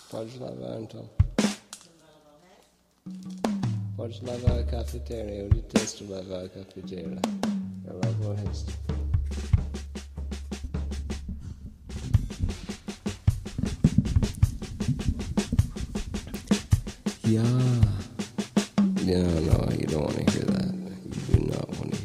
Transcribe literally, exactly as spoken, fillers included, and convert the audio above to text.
Podes lavar então. Podes lavar a cafeteira. Eu detesto lavar a cafeteira. Eu lavo o resto. Yeah. Yeah, no, you don't want to hear that. You do not want to